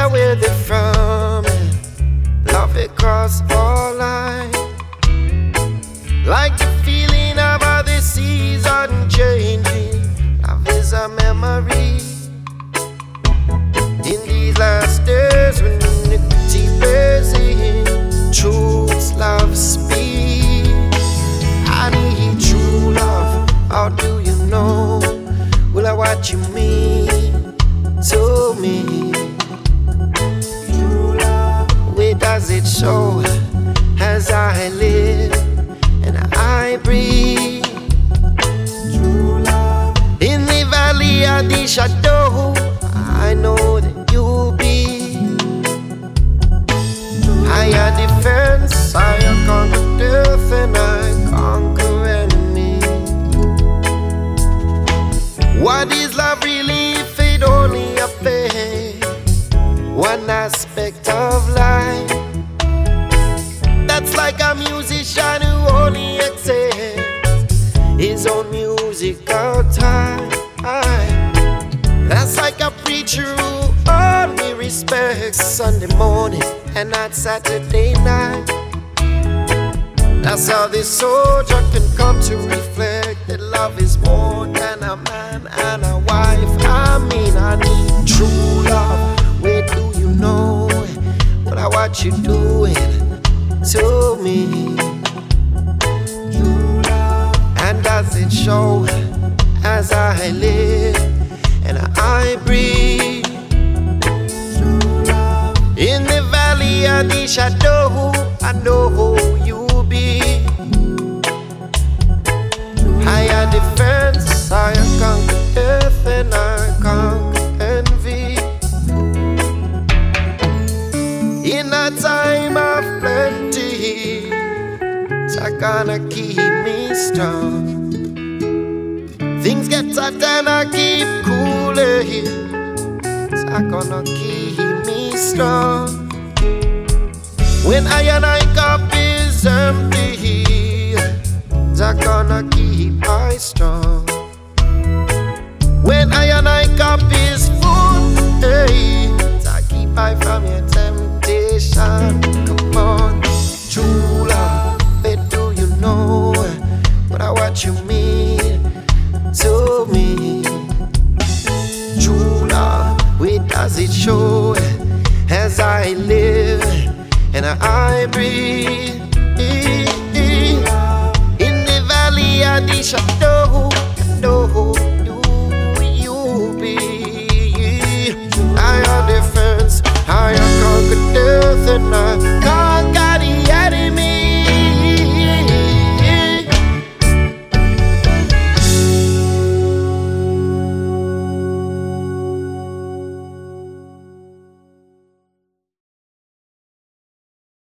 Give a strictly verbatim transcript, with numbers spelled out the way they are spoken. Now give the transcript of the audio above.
matter where they're from, love across all lines. Like the feeling of how the seas are unchanging. Love is a memory. In these last days when iniquity bears in, truth's love speaks. I need true love. How do you know? Will I what you mean to me? True love. Where does it show as I live and I breathe? True love. In the valley of the shadow, I know that you'll be higher defense, higher conquer death, and I conquer enemy. What is love really if it only affects one aspect of life? That's like a musician who only accepts his own musical time. That's like a preacher who only respects Sunday morning and not Saturday night. That's how this soldier can come to reflect that love is more than a man and a wife. I mean, I need true love. Where do you know what I what you doing to me? True love. And does it show as I live and I breathe? True love. In the valley of the shadow, I know who you'll be. Higher defense, higher conquer death, and I conquer envy. In a time of plenty, it's gonna keep me strong. Things get tough and I keep cooling. It's gonna keep me strong. When I and I cup is empty, it's gonna keep I strong. When I and I cup is full, hey, it's keep I from your temptation. Come on, true love, where do you know what I what you mean to me? True love, where does it show as I live and I breathe? In the valley of the shadow,